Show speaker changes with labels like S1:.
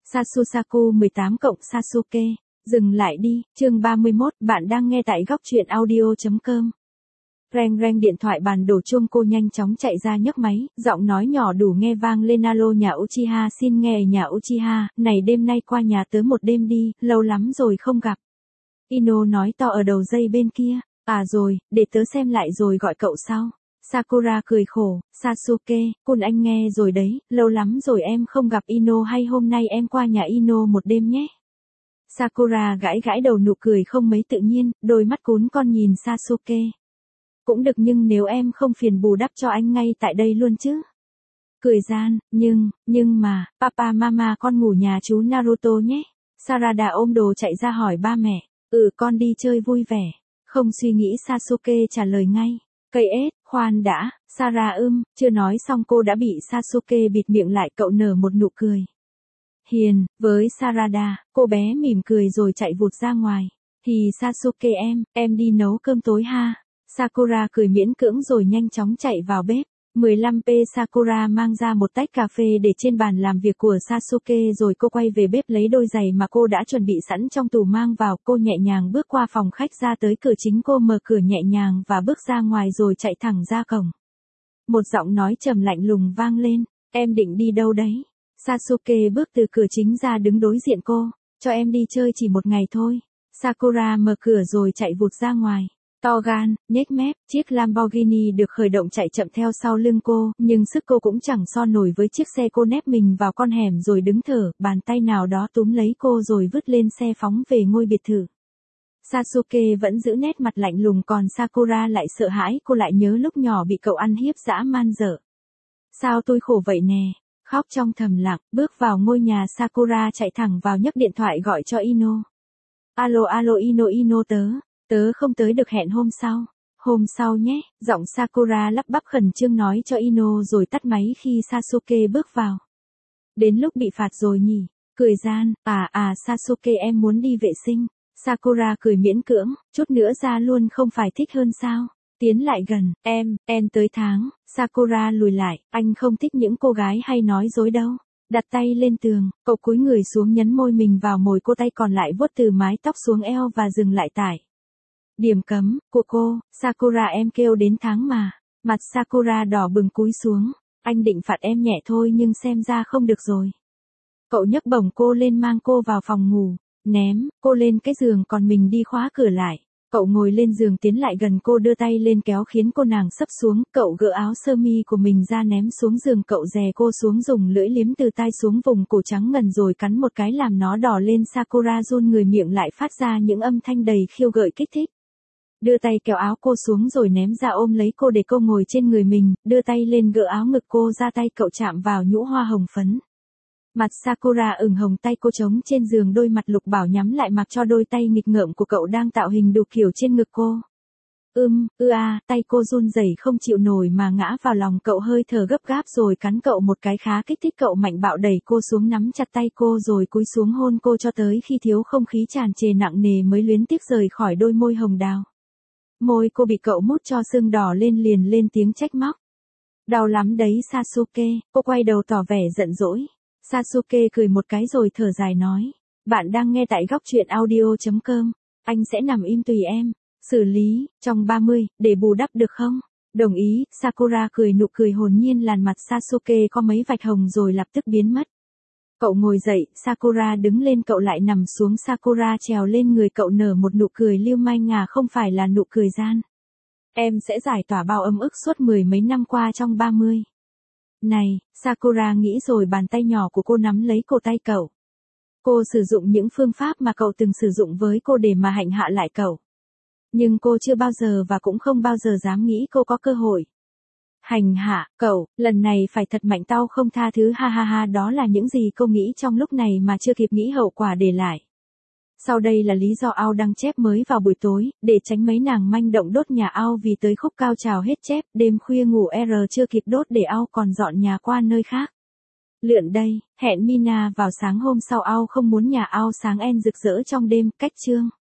S1: Sasusaku 18 cộng Sasuke. Dừng lại đi, chương 31, bạn đang nghe tại góc truyện audio.com. Reng reng điện thoại bàn đổ chuông, cô nhanh chóng chạy ra nhấc máy, giọng nói nhỏ đủ nghe vang lên. Alo nhà Uchiha, xin nghe nhà Uchiha, này đêm nay qua nhà tớ một đêm đi, lâu lắm rồi không gặp. Ino nói to ở đầu dây bên kia, à rồi, để tớ xem lại rồi gọi cậu sau. Sakura cười khổ, Sasuke, Kun anh nghe rồi đấy, lâu lắm rồi em không gặp Ino, hay hôm nay em qua nhà Ino một đêm nhé. Sakura gãi gãi đầu, nụ cười không mấy tự nhiên, đôi mắt cún con nhìn Sasuke. Cũng được, nhưng nếu em không phiền bù đắp cho anh ngay tại đây luôn chứ. Cười gian, nhưng mà, papa mama con ngủ nhà chú Naruto nhé. Sarada ôm đồ chạy ra hỏi ba mẹ, con đi chơi vui vẻ. Không suy nghĩ Sasuke trả lời ngay. Cây ếch, khoan đã, chưa nói xong cô đã bị Sasuke bịt miệng lại. Cậu nở một nụ cười hiền với Sarada, cô bé mỉm cười rồi chạy vụt ra ngoài. Thì Sasuke em đi nấu cơm tối ha. Sakura cười miễn cưỡng rồi nhanh chóng chạy vào bếp. 15p Sakura mang ra một tách cà phê để trên bàn làm việc của Sasuke, rồi cô quay về bếp lấy đôi giày mà cô đã chuẩn bị sẵn trong tủ mang vào. Cô nhẹ nhàng bước qua phòng khách ra tới cửa chính, cô mở cửa nhẹ nhàng và bước ra ngoài rồi chạy thẳng ra cổng. Một giọng nói trầm lạnh lùng vang lên, em định đi đâu đấy? Sasuke bước từ cửa chính ra đứng đối diện cô, cho em đi chơi chỉ một ngày thôi. Sakura mở cửa rồi chạy vụt ra ngoài. To gan, nhếch mép, chiếc Lamborghini được khởi động chạy chậm theo sau lưng cô, nhưng sức cô cũng chẳng so nổi với chiếc xe. Cô nép mình vào con hẻm rồi đứng thở, bàn tay nào đó túm lấy cô rồi vứt lên xe phóng về ngôi biệt thự. Sasuke vẫn giữ nét mặt lạnh lùng, còn Sakura lại sợ hãi. Cô lại nhớ lúc nhỏ bị cậu ăn hiếp dã man dở. Sao tôi khổ vậy nè, khóc trong thầm lặng. Bước vào ngôi nhà, Sakura chạy thẳng vào nhấc điện thoại gọi cho Ino. Alo Ino, tớ không tới được, hẹn hôm sau. Hôm sau nhé, giọng Sakura lắp bắp khẩn trương nói cho Ino rồi tắt máy khi Sasuke bước vào. Đến lúc bị phạt rồi nhỉ? Cười gian, Sasuke em muốn đi vệ sinh. Sakura cười miễn cưỡng, chút nữa ra luôn không phải thích hơn sao? Tiến lại gần, em tới tháng. Sakura lùi lại, anh không thích những cô gái hay nói dối đâu. Đặt tay lên tường, cậu cúi người xuống nhấn môi mình vào môi cô, tay còn lại vuốt từ mái tóc xuống eo và dừng lại tại điểm cấm của cô. Sakura em kêu đến tháng mà. Mặt Sakura đỏ bừng cúi xuống. Anh định phạt em nhẹ thôi nhưng xem ra không được rồi. Cậu nhấc bổng cô lên mang cô vào phòng ngủ. Ném cô lên cái giường còn mình đi khóa cửa lại. Cậu ngồi lên giường tiến lại gần cô, đưa tay lên kéo khiến cô nàng sấp xuống. Cậu gỡ áo sơ mi của mình ra ném xuống giường. Cậu đè cô xuống, dùng lưỡi liếm từ tai xuống vùng cổ trắng ngần rồi cắn một cái làm nó đỏ lên. Sakura run người, miệng lại phát ra những âm thanh đầy khiêu gợi kích thích. Đưa tay kéo áo cô xuống rồi ném ra ôm lấy cô để cô ngồi trên người mình, đưa tay lên gỡ áo ngực cô ra, tay cậu chạm vào nhũ hoa hồng phấn. Mặt Sakura ửng hồng, tay cô trống trên giường, đôi mặt lục bảo nhắm lại mặc cho đôi tay nghịch ngợm của cậu đang tạo hình đủ kiểu trên ngực cô. Tay cô run rẩy không chịu nổi mà ngã vào lòng cậu, hơi thở gấp gáp rồi cắn cậu một cái khá kích thích. Cậu mạnh bạo đẩy cô xuống, nắm chặt tay cô rồi cúi xuống hôn cô cho tới khi thiếu không khí tràn trề nặng nề mới luyến tiếc rời khỏi đôi môi hồng đào. Môi cô bị cậu mút cho sưng đỏ lên, liền lên tiếng trách móc. Đau lắm đấy Sasuke. Cô quay đầu tỏ vẻ giận dỗi. Sasuke cười một cái rồi thở dài nói. Bạn đang nghe tại góc truyện audio.com. Anh sẽ nằm im tùy em. Xử lý, trong 30, để bù đắp được không? Đồng ý. Sakura cười nụ cười hồn nhiên, làn mặt Sasuke có mấy vạch hồng rồi lập tức biến mất. Cậu ngồi dậy, Sakura đứng lên, cậu lại nằm xuống. Sakura trèo lên người cậu, nở một nụ cười lưu manh không phải là nụ cười gian. Em sẽ giải tỏa bao ấm ức suốt mười mấy năm qua trong 30. Này, Sakura nghĩ rồi bàn tay nhỏ của cô nắm lấy cổ tay cậu. Cô sử dụng những phương pháp mà cậu từng sử dụng với cô để mà hành hạ lại cậu. Nhưng cô chưa bao giờ và cũng không bao giờ dám nghĩ cô có cơ hội hành hạ cậu, lần này phải thật mạnh, tao không tha thứ, ha ha ha. Đó là những gì cô nghĩ trong lúc này mà chưa kịp nghĩ hậu quả để lại. Sau đây là lý do Ao đăng chép mới vào buổi tối, để tránh mấy nàng manh động đốt nhà Ao vì tới khúc cao trào hết chép. Đêm khuya ngủ chưa kịp đốt để Ao còn dọn nhà qua nơi khác. Lượn đây, hẹn Mina vào sáng hôm sau. Ao không muốn nhà Ao sáng rực rỡ trong đêm, cách chương.